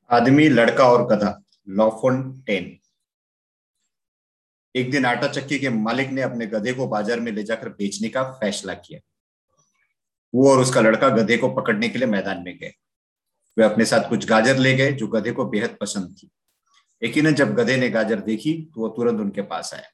आदमी, लड़का और गधा। लॉफोंटेन। एक दिन आटा चक्की के मालिक ने अपने गधे को बाजार में ले जाकर बेचने का फैसला किया। वो और उसका लड़का गधे को पकड़ने के लिए मैदान में गए। वे अपने साथ कुछ गाजर ले गए जो गधे को बेहद पसंद थी। यकीनन जब गधे ने गाजर देखी तो वो तुरंत उनके पास आया।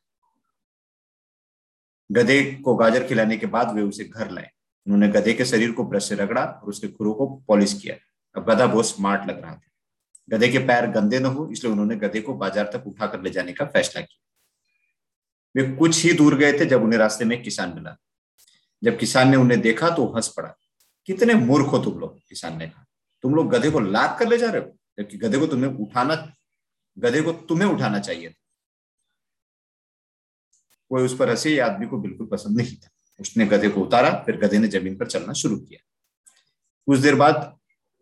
गधे को गाजर खिलाने के बाद वे उसे घर लाए। उन्होंने गधे के शरीर को ब्रश से रगड़ा और उसके खुरों को पॉलिश किया। अब गधा बहुत स्मार्ट लग रहा था। गधे के पैर गंदे न हो इसलिए उन्होंने गधे को बाजार तक उठाकर ले जाने का फैसला किया। वे कुछ ही दूर गए थे जब उन्हें रास्ते में एक किसान मिला। जब किसान ने उन्हें देखा तो हंस पड़ा। कितने मूर्ख हो तुम लोग, किसान ने कहा। तुम लोग गधे को लाद कर ले जा रहे हो, जबकि गधे को तुम्हें उठाना चाहिए था। कोई उस पर हंसे। ये आदमी को बिल्कुल पसंद नहीं था। उसने गधे को उतारा, फिर गधे ने जमीन पर चलना शुरू किया। कुछ देर बाद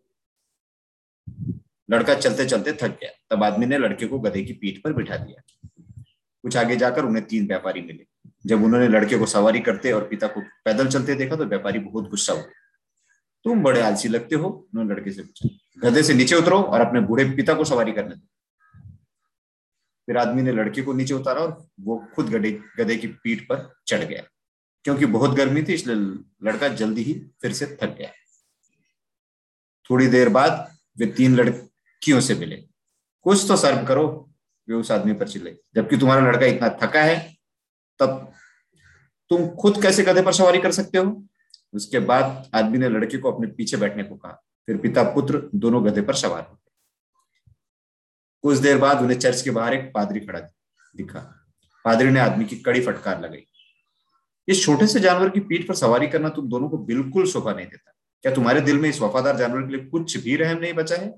लड़का चलते चलते थक गया। तब आदमी ने लड़के को गधे की पीठ पर बिठा दिया। कुछ आगे जाकर उन्हें 3 व्यापारी मिले। जब उन्होंने लड़के को सवारी करते और पिता को पैदल चलते देखा तो व्यापारी बहुत गुस्सा हुए। तुम बड़े आलसी लगते हो, उन्होंने लड़के से पूछा। गधे से नीचे उतरो और अपने बूढ़े पिता को सवारी करने दो। फिर आदमी ने लड़के को नीचे उतारा और वो खुद गधे की पीठ पर चढ़ गया। क्योंकि बहुत गर्मी थी इसलिए लड़का जल्दी ही फिर से थक गया। थोड़ी देर बाद वे 3 लड़कियों से मिले। कुछ तो शर्म करो, वे उस आदमी पर चिल्ले। जबकि तुम्हारा लड़का इतना थका है तब तुम खुद कैसे गधे पर सवारी कर सकते हो। उसके बाद आदमी ने लड़के को अपने पीछे बैठने को कहा। फिर पिता पुत्र दोनों गधे पर सवार हो गए। कुछ देर बाद उन्हें चर्च के बाहर एक पादरी खड़ा दिखा। पादरी ने आदमी की कड़ी फटकार लगाई। इस छोटे से जानवर की पीठ पर सवारी करना तुम दोनों को बिल्कुल शोभा नहीं देता। क्या तुम्हारे दिल में इस वफादार जानवर के लिए कुछ भी रहम नहीं बचा है।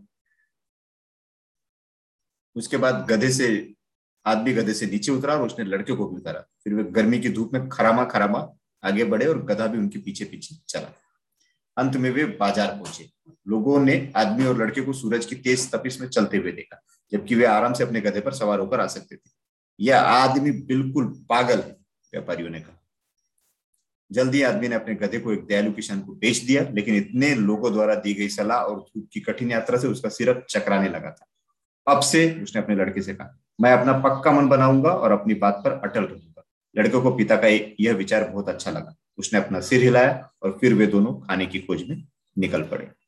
उसके बाद आदमी गधे से नीचे उतरा और उसने लड़के को भी उतारा। फिर वे गर्मी की धूप में खरामा खरामा आगे बढ़े और गधा भी उनके पीछे पीछे चला। अंत में वे बाजार पहुंचे। लोगों ने आदमी और लड़के को सूरज की तेज तपिश में चलते हुए देखा, जबकि वे आराम से अपने गधे पर सवार होकर आ सकते थे। यह आदमी बिल्कुल पागल है, व्यापारियों ने कहा। जल्दी आदमी ने अपने गधे को एक दयालु किसान को बेच दिया, लेकिन इतने लोगों द्वारा दी गई सलाह और धूप की कठिन यात्रा से उसका सिर अब चकराने लगा था। अब से, उसने अपने लड़के से कहा, मैं अपना पक्का मन बनाऊंगा और अपनी बात पर अटल रहूंगा। लड़के को पिता का यह विचार बहुत अच्छा लगा। उसने अपना सिर हिलाया और फिर वे दोनों खाने की खोज में निकल पड़े।